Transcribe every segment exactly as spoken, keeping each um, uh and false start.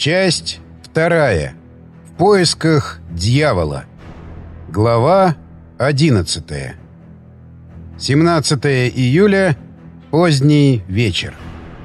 Часть вторая. В поисках дьявола. Глава одиннадцатая. семнадцатое июля. Поздний вечер.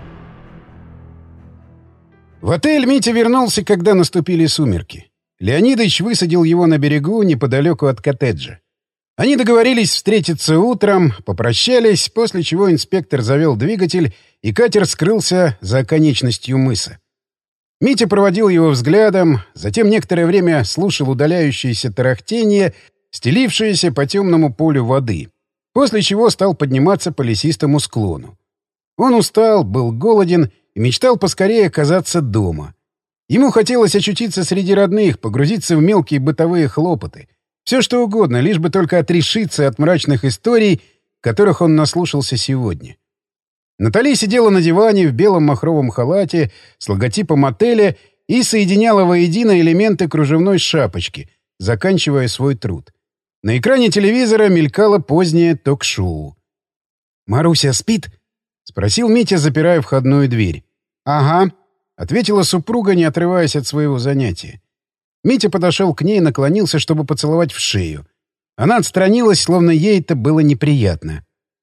В отель Митя вернулся, когда наступили сумерки. Леонидыч высадил его на берегу неподалеку от коттеджа. Они договорились встретиться утром, попрощались, после чего инспектор завел двигатель, и катер скрылся за оконечностью мыса. Митя проводил его взглядом, затем некоторое время слушал удаляющееся тарахтение, стелившееся по темному полю воды, после чего стал подниматься по лесистому склону. Он устал, был голоден и мечтал поскорее оказаться дома. Ему хотелось очутиться среди родных, погрузиться в мелкие бытовые хлопоты. Все что угодно, лишь бы только отрешиться от мрачных историй, которых он наслушался сегодня. Натали сидела на диване в белом махровом халате с логотипом отеля и соединяла воедино элементы кружевной шапочки, заканчивая свой труд. На экране телевизора мелькало позднее ток-шоу. «Маруся спит?» — спросил Митя, запирая входную дверь. «Ага», — ответила супруга, не отрываясь от своего занятия. Митя подошел к ней и наклонился, чтобы поцеловать в шею. Она отстранилась, словно ей это было неприятно.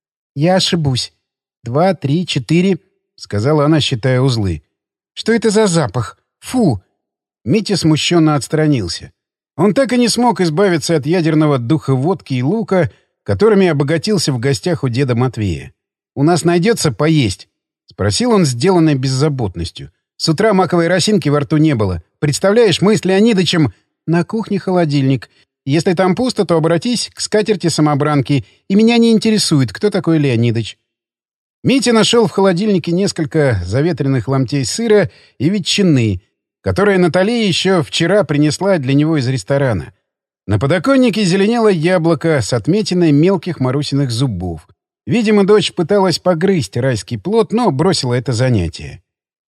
«Я ошибусь. Два, три, четыре», — сказала она, считая узлы. «Что это за запах? Фу!» Митя смущенно отстранился. Он так и не смог избавиться от ядерного духа водки и лука, которыми обогатился в гостях у деда Матвея. «У нас найдется поесть?» — спросил он, сделанной беззаботностью. «С утра маковой росинки во рту не было. Представляешь, мы с Леонидычем...» «На кухне холодильник. Если там пусто, то обратись к скатерти-самобранке, и меня не интересует, кто такой Леонидыч». Митя нашел в холодильнике несколько заветренных ломтей сыра и ветчины, которые Натали еще вчера принесла для него из ресторана. На подоконнике зеленело яблоко с отметиной мелких Марусиных зубов. Видимо, дочь пыталась погрызть райский плод, но бросила это занятие.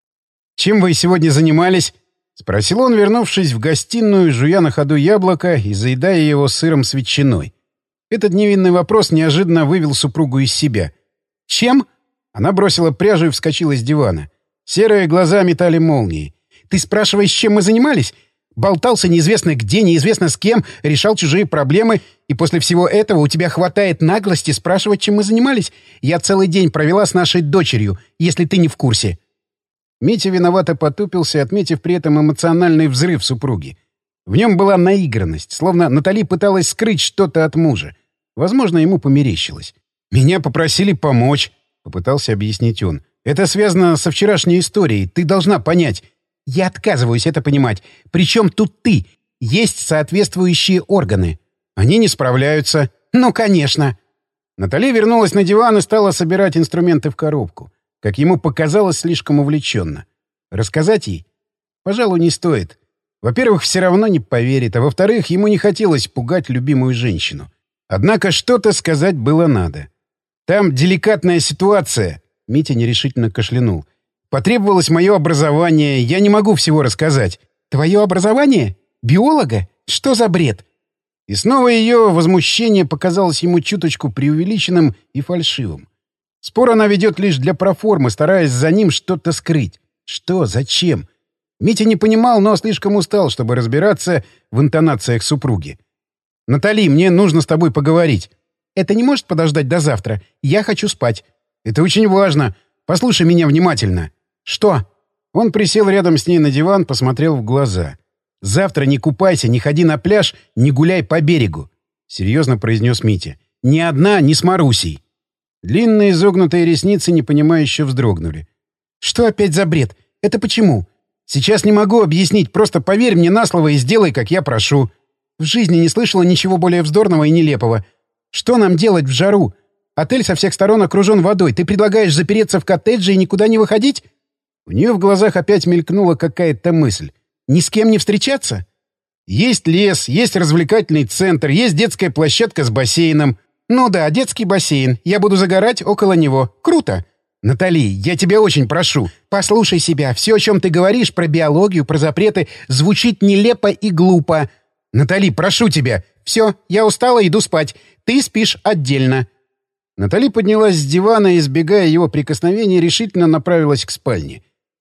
«Чем вы сегодня занимались?» — спросил он, вернувшись в гостиную, жуя на ходу яблоко и заедая его сыром с ветчиной. Этот невинный вопрос неожиданно вывел супругу из себя. «Чем?» Она бросила пряжу и вскочила с дивана. Серые глаза метали молнии. «Ты спрашиваешь, чем мы занимались? Болтался неизвестно где, неизвестно с кем, решал чужие проблемы, и после всего этого у тебя хватает наглости спрашивать, чем мы занимались? Я целый день провела с нашей дочерью, если ты не в курсе». Митя виновато потупился, отметив при этом эмоциональный взрыв супруги. В нем была наигранность, словно Натали пыталась скрыть что-то от мужа. Возможно, ему померещилось. «Меня попросили помочь», — попытался объяснить он. «Это связано со вчерашней историей. Ты должна понять». «Я отказываюсь это понимать. Причем тут ты? Есть соответствующие органы». «Они не справляются». «Ну, конечно». Натали вернулась на диван и стала собирать инструменты в коробку. Как ему показалось, слишком увлеченно. Рассказать ей? Пожалуй, не стоит. Во-первых, все равно не поверит, а во-вторых, ему не хотелось пугать любимую женщину. Однако что-то сказать было надо. «Там деликатная ситуация», — Митя нерешительно кашлянул. «Потребовалось мое образование, я не могу всего рассказать». «Твое образование? Биолога? Что за бред?» И снова ее возмущение показалось ему чуточку преувеличенным и фальшивым. Спор она ведет лишь для проформы, стараясь за ним что-то скрыть. Что? Зачем? Митя не понимал, но слишком устал, чтобы разбираться в интонациях супруги. «Натали, мне нужно с тобой поговорить». «Это не может подождать до завтра? Я хочу спать». «Это очень важно. Послушай меня внимательно». «Что?» Он присел рядом с ней на диван, посмотрел в глаза. «Завтра не купайся, не ходи на пляж, не гуляй по берегу», — серьезно произнес Митя. «Ни одна, ни с Марусей». Длинные изогнутые ресницы непонимающе вздрогнули. «Что опять за бред? Это почему?» «Сейчас не могу объяснить, просто поверь мне на слово и сделай, как я прошу». «В жизни не слышала ничего более вздорного и нелепого. Что нам делать в жару? Отель со всех сторон окружен водой. Ты предлагаешь запереться в коттедже и никуда не выходить?» У нее в глазах опять мелькнула какая-то мысль. «Ни с кем не встречаться?» «Есть лес, есть развлекательный центр, есть детская площадка с бассейном». «Ну да, детский бассейн. Я буду загорать около него. Круто!» «Натали, я тебя очень прошу. Послушай себя. Все, о чем ты говоришь, про биологию, про запреты, звучит нелепо и глупо. Натали, прошу тебя. Все, я устала, иду спать. Ты спишь отдельно». Натали поднялась с дивана и, избегая его прикосновений, решительно направилась к спальне.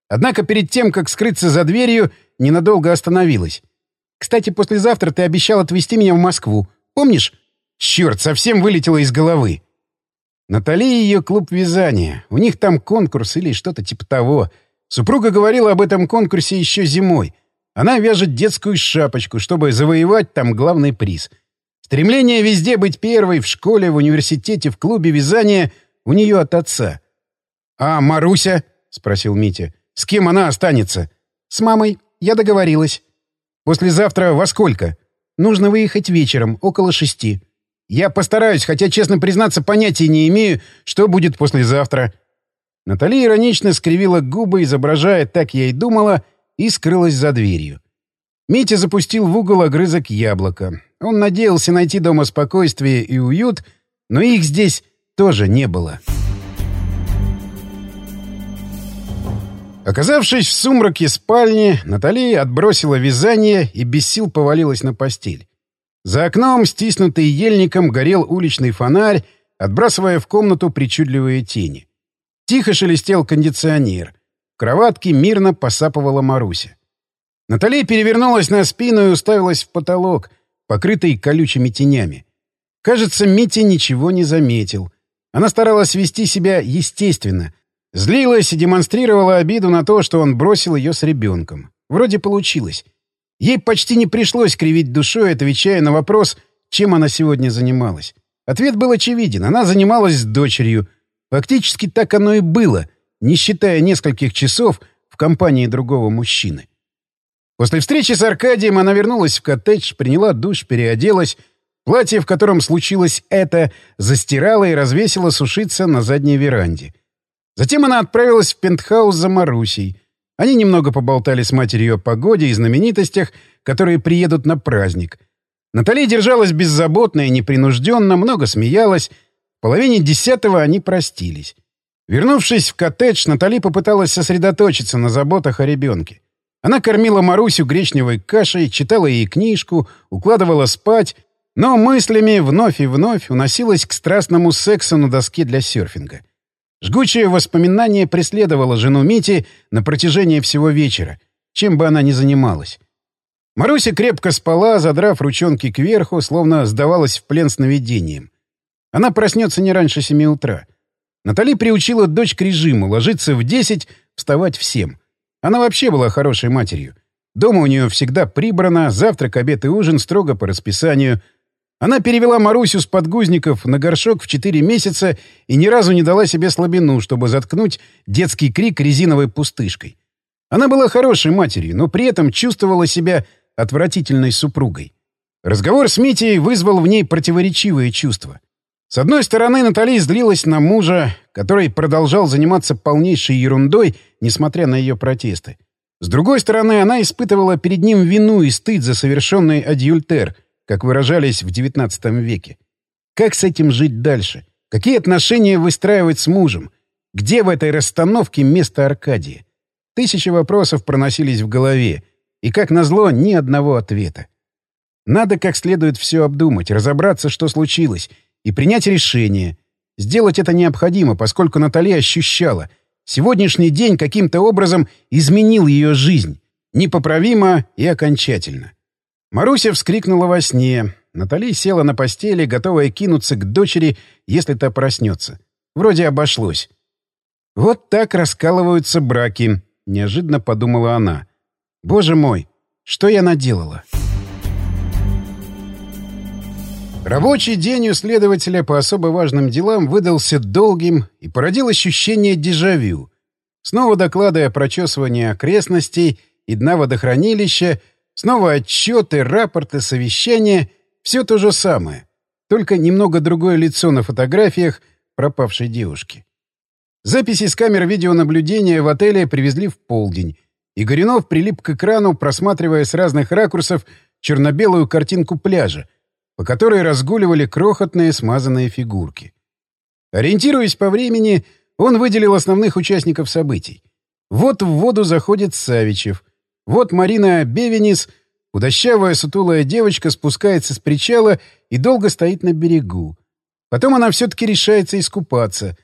Однако перед тем, как скрыться за дверью, ненадолго остановилась. «Кстати, послезавтра ты обещал отвезти меня в Москву. Помнишь?» Черт, совсем вылетело из головы. Натали и ее клуб вязания. У них там конкурс или что-то типа того. Супруга говорила об этом конкурсе еще зимой. Она вяжет детскую шапочку, чтобы завоевать там главный приз. Стремление везде быть первой, в школе, в университете, в клубе вязания у нее от отца. «А Маруся?» — спросил Митя. «С кем она останется?» «С мамой. Я договорилась». «Послезавтра во сколько?» «Нужно выехать вечером, около шести». «Я постараюсь, хотя, честно признаться, понятия не имею, что будет послезавтра». Натали иронично скривила губы, изображая «так я и думала», и скрылась за дверью. Митя запустил в угол огрызок яблока. Он надеялся найти дома спокойствие и уют, но их здесь тоже не было. Оказавшись в сумраке спальни, Натали отбросила вязание и без сил повалилась на постель. За окном, стиснутый ельником, горел уличный фонарь, отбрасывая в комнату причудливые тени. Тихо шелестел кондиционер. В кроватке мирно посапывала Маруся. Натали перевернулась на спину и уставилась в потолок, покрытый колючими тенями. Кажется, Митя ничего не заметил. Она старалась вести себя естественно, злилась и демонстрировала обиду на то, что он бросил ее с ребенком. Вроде получилось. Ей почти не пришлось кривить душой, отвечая на вопрос, чем она сегодня занималась. Ответ был очевиден. Она занималась с дочерью. Фактически так оно и было, не считая нескольких часов в компании другого мужчины. После встречи с Аркадием она вернулась в коттедж, приняла душ, переоделась. Платье, в котором случилось это, застирала и развесила сушиться на задней веранде. Затем она отправилась в пентхаус за Марусей. Они немного поболтали с матерью о погоде и знаменитостях, которые приедут на праздник. Натали держалась беззаботно и непринужденно, много смеялась. В половине десятого они простились. Вернувшись в коттедж, Натали попыталась сосредоточиться на заботах о ребенке. Она кормила Марусю гречневой кашей, читала ей книжку, укладывала спать, но мыслями вновь и вновь уносилась к страстному сексу на доске для серфинга. Жгучее воспоминание преследовало жену Мити на протяжении всего вечера, чем бы она ни занималась. Маруся крепко спала, задрав ручонки кверху, словно сдавалась в плен сновидением. Она проснется не раньше семи утра. Натали приучила дочь к режиму — ложиться в десять, вставать в семь. Она вообще была хорошей матерью. Дома у нее всегда прибрано, завтрак, обед и ужин строго по расписанию. Она перевела Марусю с подгузников на горшок в четыре месяца и ни разу не дала себе слабину, чтобы заткнуть детский крик резиновой пустышкой. Она была хорошей матерью, но при этом чувствовала себя отвратительной супругой. Разговор с Митей вызвал в ней противоречивые чувства. С одной стороны, Натали злилась на мужа, который продолжал заниматься полнейшей ерундой, несмотря на ее протесты. С другой стороны, она испытывала перед ним вину и стыд за совершенный адюльтер, как выражались в девятнадцатом веке. Как с этим жить дальше? Какие отношения выстраивать с мужем? Где в этой расстановке место Аркадия? Тысячи вопросов проносились в голове, и, как назло, ни одного ответа. Надо как следует все обдумать, разобраться, что случилось, и принять решение. Сделать это необходимо, поскольку Натали ощущала, сегодняшний день каким-то образом изменил ее жизнь, непоправимо и окончательно. Маруся вскрикнула во сне. Натали села на постели, готовая кинуться к дочери, если та проснется. Вроде обошлось. «Вот так раскалываются браки», — неожиданно подумала она. «Боже мой, что я наделала?» Рабочий день у следователя по особо важным делам выдался долгим и породил ощущение дежавю. Снова доклады о прочесывании окрестностей и дна водохранилища, снова отчеты, рапорты, совещания — все то же самое, только немного другое лицо на фотографиях пропавшей девушки. Записи с камер видеонаблюдения в отеле привезли в полдень, и Горюнов прилип к экрану, просматривая с разных ракурсов черно-белую картинку пляжа, по которой разгуливали крохотные смазанные фигурки. Ориентируясь по времени, он выделил основных участников событий. Вот в воду заходит Савичев. Вот Марина Бевенис, худощавая сутулая девочка, спускается с причала и долго стоит на берегу. Потом она все-таки решается искупаться.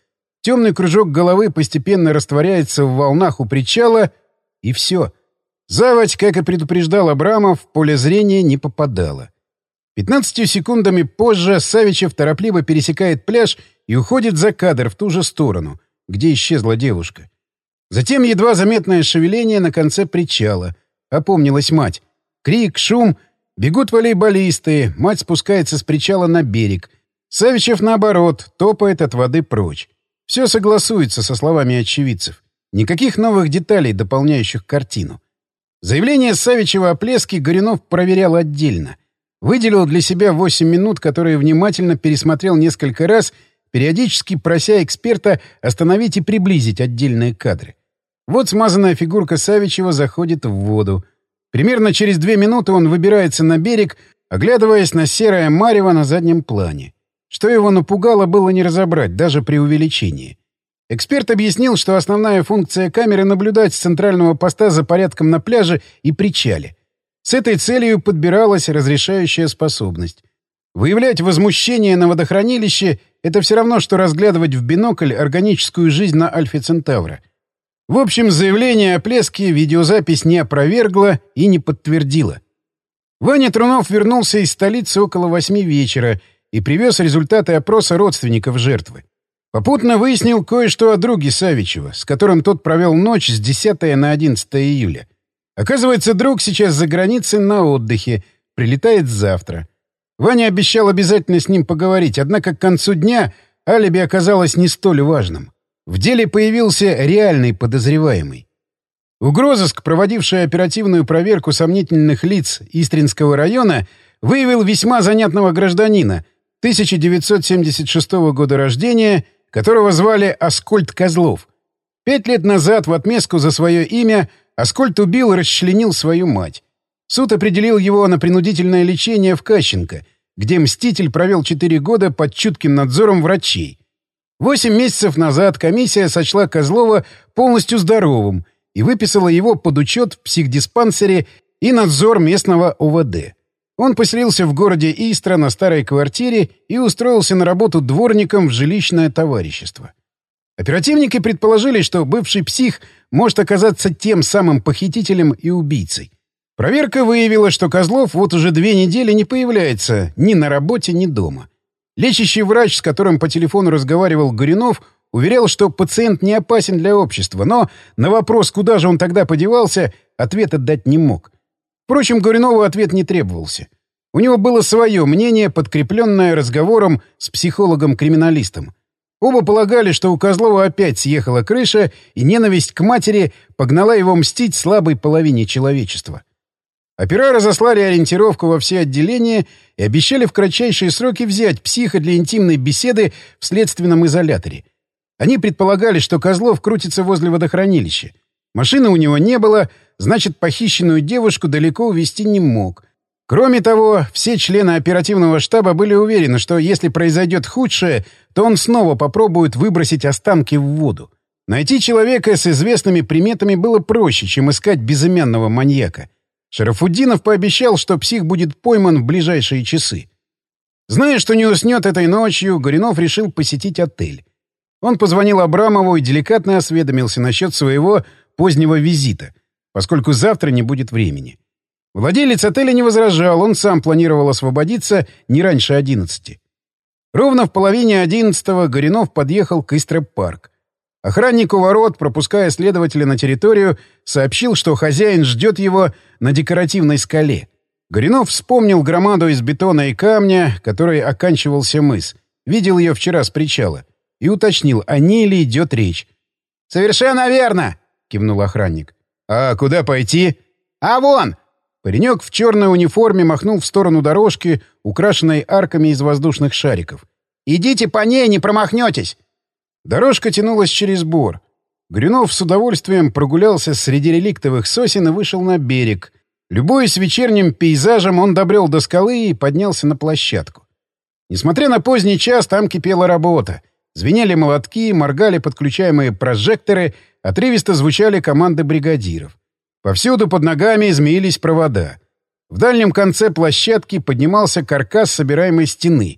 Темный кружок головы постепенно растворяется в волнах у причала, и все. Заводь, как и предупреждал Абрамов, в поле зрения не попадала. Пятнадцатью секундами позже Савичев торопливо пересекает пляж и уходит за кадр в ту же сторону, где исчезла девушка. Затем едва заметное шевеление на конце причала. Опомнилась мать. Крик, шум. Бегут волейболисты. Мать спускается с причала на берег. Савичев, наоборот, топает от воды прочь. Все согласуется со словами очевидцев. Никаких новых деталей, дополняющих картину. Заявление Савичева о плеске Горюнов проверял отдельно. Выделил для себя восемь минут, которые внимательно пересмотрел несколько раз, периодически прося эксперта остановить и приблизить отдельные кадры. Вот смазанная фигурка Савичева заходит в воду. Примерно через две минуты он выбирается на берег, оглядываясь на серое марево на заднем плане. Что его напугало, было не разобрать, даже при увеличении. Эксперт объяснил, что основная функция камеры — наблюдать с центрального поста за порядком на пляже и причале. С этой целью подбиралась разрешающая способность. Выявлять возмущение на водохранилище — это все равно, что разглядывать в бинокль органическую жизнь на Альфе Центавра. В общем, заявление о плеске видеозапись не опровергла и не подтвердила. Ваня Трунов вернулся из столицы около восьми вечера и привез результаты опроса родственников жертвы. Попутно выяснил кое-что о друге Савичева, с которым тот провел ночь с десятого на одиннадцатое июля. Оказывается, друг сейчас за границей на отдыхе, прилетает завтра. Ваня обещал обязательно с ним поговорить, однако к концу дня алиби оказалось не столь важным. В деле появился реальный подозреваемый. Угрозыск, проводивший оперативную проверку сомнительных лиц Истринского района, выявил весьма занятного гражданина тысяча девятьсот семьдесят шестого года рождения, которого звали Аскольд Козлов. Пять лет назад в отместку за свое имя Аскольд убил и расчленил свою мать. Суд определил его на принудительное лечение в Кащенко, где мститель провел четыре года под чутким надзором врачей. Восемь месяцев назад комиссия сочла Козлова полностью здоровым и выписала его под учет в психдиспансере и надзор местного о вэ дэ. Он поселился в городе Истра на старой квартире и устроился на работу дворником в жилищное товарищество. Оперативники предположили, что бывший псих может оказаться тем самым похитителем и убийцей. Проверка выявила, что Козлов вот уже две недели не появляется ни на работе, ни дома. Лечащий врач, с которым по телефону разговаривал Горюнов, уверял, что пациент не опасен для общества, но на вопрос, куда же он тогда подевался, ответа дать не мог. Впрочем, Горюнову ответ не требовался. У него было свое мнение, подкрепленное разговором с психологом-криминалистом. Оба полагали, что у Козлова опять съехала крыша, и ненависть к матери погнала его мстить слабой половине человечества. Опера разослали ориентировку во все отделения и обещали в кратчайшие сроки взять психа для интимной беседы в следственном изоляторе. Они предполагали, что Козлов крутится возле водохранилища. Машины у него не было, значит, похищенную девушку далеко увезти не мог. Кроме того, все члены оперативного штаба были уверены, что если произойдет худшее, то он снова попробует выбросить останки в воду. Найти человека с известными приметами было проще, чем искать безымянного маньяка. Шарафутдинов пообещал, что псих будет пойман в ближайшие часы. Зная, что не уснет этой ночью, Горюнов решил посетить отель. Он позвонил Абрамову и деликатно осведомился насчет своего позднего визита, поскольку завтра не будет времени. Владелец отеля не возражал, он сам планировал освободиться не раньше одиннадцати. Ровно в половине одиннадцатого Горюнов подъехал к Истра-парк. Охранник у ворот, пропуская следователя на территорию, сообщил, что хозяин ждет его на декоративной скале. Горюнов вспомнил громаду из бетона и камня, которой оканчивался мыс. Видел ее вчера с причала. И уточнил, о ней ли идет речь. «Совершенно верно!» — кивнул охранник. «А куда пойти?» «А вон!» Паренек в черной униформе махнул в сторону дорожки, украшенной арками из воздушных шариков. «Идите по ней, не промахнетесь!» Дорожка тянулась через бор. Горюнов с удовольствием прогулялся среди реликтовых сосен и вышел на берег. Любуясь вечерним пейзажем, он добрел до скалы и поднялся на площадку. Несмотря на поздний час, там кипела работа. Звенели молотки, моргали подключаемые прожекторы, отрывисто звучали команды бригадиров. Повсюду под ногами змеились провода. В дальнем конце площадки поднимался каркас собираемой стены.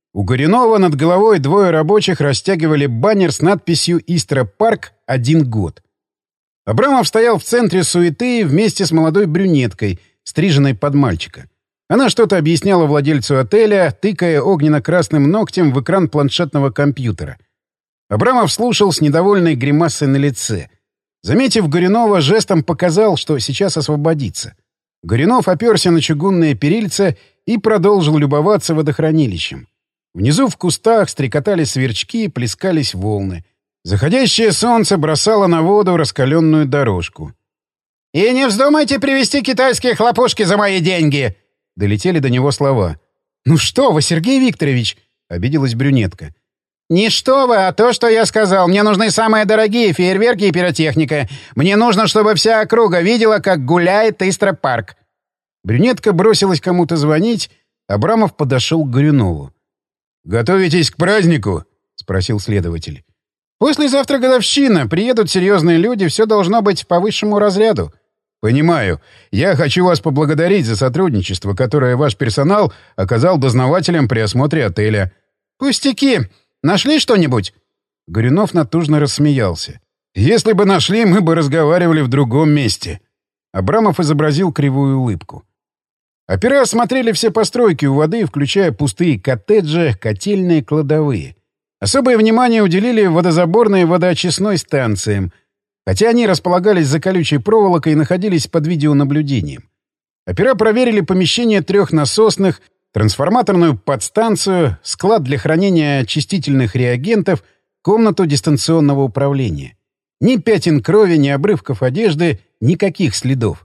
У Горюнова над головой двое рабочих растягивали баннер с надписью «Истра Парк. Один год». Абрамов стоял в центре суеты вместе с молодой брюнеткой, стриженной под мальчика. Она что-то объясняла владельцу отеля, тыкая огненно-красным ногтем в экран планшетного компьютера. Абрамов слушал с недовольной гримасой на лице. Заметив Горюнова, жестом показал, что сейчас освободится. Горюнов оперся на чугунное перильце и продолжил любоваться водохранилищем. Внизу в кустах стрекотали сверчки, плескались волны. Заходящее солнце бросало на воду раскаленную дорожку. «И не вздумайте привезти китайские хлопушки за мои деньги!» — долетели до него слова. «Ну что вы, Сергей Викторович!» — обиделась брюнетка. «Не что вы, а то, что я сказал. Мне нужны самые дорогие фейерверки и пиротехника. Мне нужно, чтобы вся округа видела, как гуляет Истра Парк». Брюнетка бросилась кому-то звонить. Абрамов подошел к Горюнову. «Готовитесь к празднику?» — спросил следователь. «Послезавтра годовщина. Приедут серьезные люди. Все должно быть по высшему разряду». «Понимаю. Я хочу вас поблагодарить за сотрудничество, которое ваш персонал оказал дознавателям при осмотре отеля». «Пустяки. Нашли что-нибудь?» Горюнов натужно рассмеялся. «Если бы нашли, мы бы разговаривали в другом месте». Абрамов изобразил кривую улыбку. Опера осмотрели все постройки у воды, включая пустые коттеджи, котельные, кладовые. Особое внимание уделили водозаборной и водоочистной станциям, хотя они располагались за колючей проволокой и находились под видеонаблюдением. Опера проверили помещение трех насосных, трансформаторную подстанцию, склад для хранения очистительных реагентов, комнату дистанционного управления. Ни пятен крови, ни обрывков одежды, никаких следов.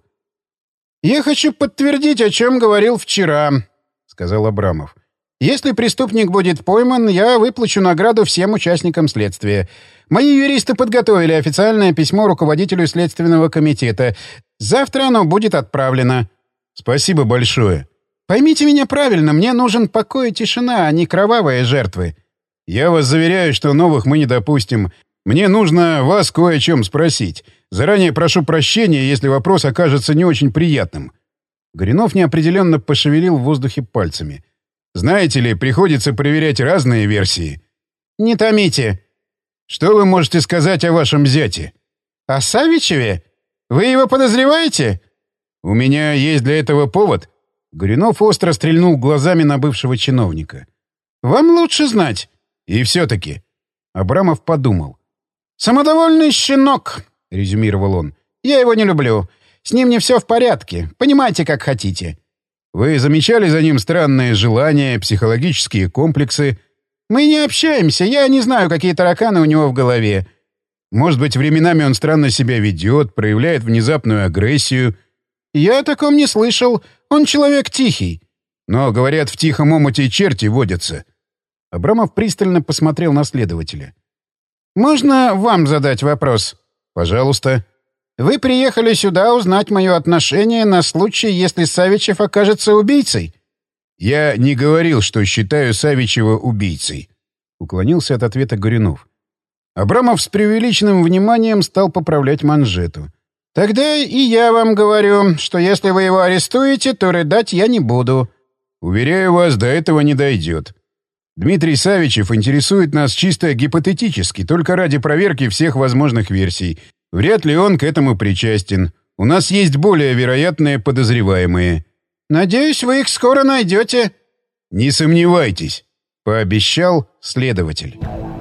«Я хочу подтвердить, о чем говорил вчера», — сказал Абрамов. «Если преступник будет пойман, я выплачу награду всем участникам следствия. Мои юристы подготовили официальное письмо руководителю Следственного комитета. Завтра оно будет отправлено». «Спасибо большое». «Поймите меня правильно, мне нужен покой и тишина, а не кровавые жертвы». «Я вас заверяю, что новых мы не допустим. Мне нужно вас кое о чем спросить. Заранее прошу прощения, если вопрос окажется не очень приятным». Горюнов неопределенно пошевелил в воздухе пальцами. «Знаете ли, приходится проверять разные версии». «Не томите». «Что вы можете сказать о вашем зяте?» «О Савичеве? Вы его подозреваете?» «У меня есть для этого повод». Горюнов остро стрельнул глазами на бывшего чиновника. «Вам лучше знать». «И все-таки». Абрамов подумал. «Самодовольный щенок», — резюмировал он. «Я его не люблю. С ним не все в порядке. Понимаете, как хотите». «Вы замечали за ним странные желания, психологические комплексы?» «Мы не общаемся. Я не знаю, какие тараканы у него в голове». «Может быть, временами он странно себя ведет, проявляет внезапную агрессию?» «Я о таком не слышал. Он человек тихий». «Но, говорят, в тихом омуте черти водятся». Абрамов пристально посмотрел на следователя. «Можно вам задать вопрос?» «Пожалуйста». «Вы приехали сюда узнать мое отношение на случай, если Савичев окажется убийцей?» «Я не говорил, что считаю Савичева убийцей», — уклонился от ответа Горюнов. Абрамов с преувеличенным вниманием стал поправлять манжету. «Тогда и я вам говорю, что если вы его арестуете, то рыдать я не буду». «Уверяю вас, до этого не дойдет. Дмитрий Савичев интересует нас чисто гипотетически, только ради проверки всех возможных версий. Вряд ли он к этому причастен. У нас есть более вероятные подозреваемые». «Надеюсь, вы их скоро найдете». «Не сомневайтесь», — пообещал следователь.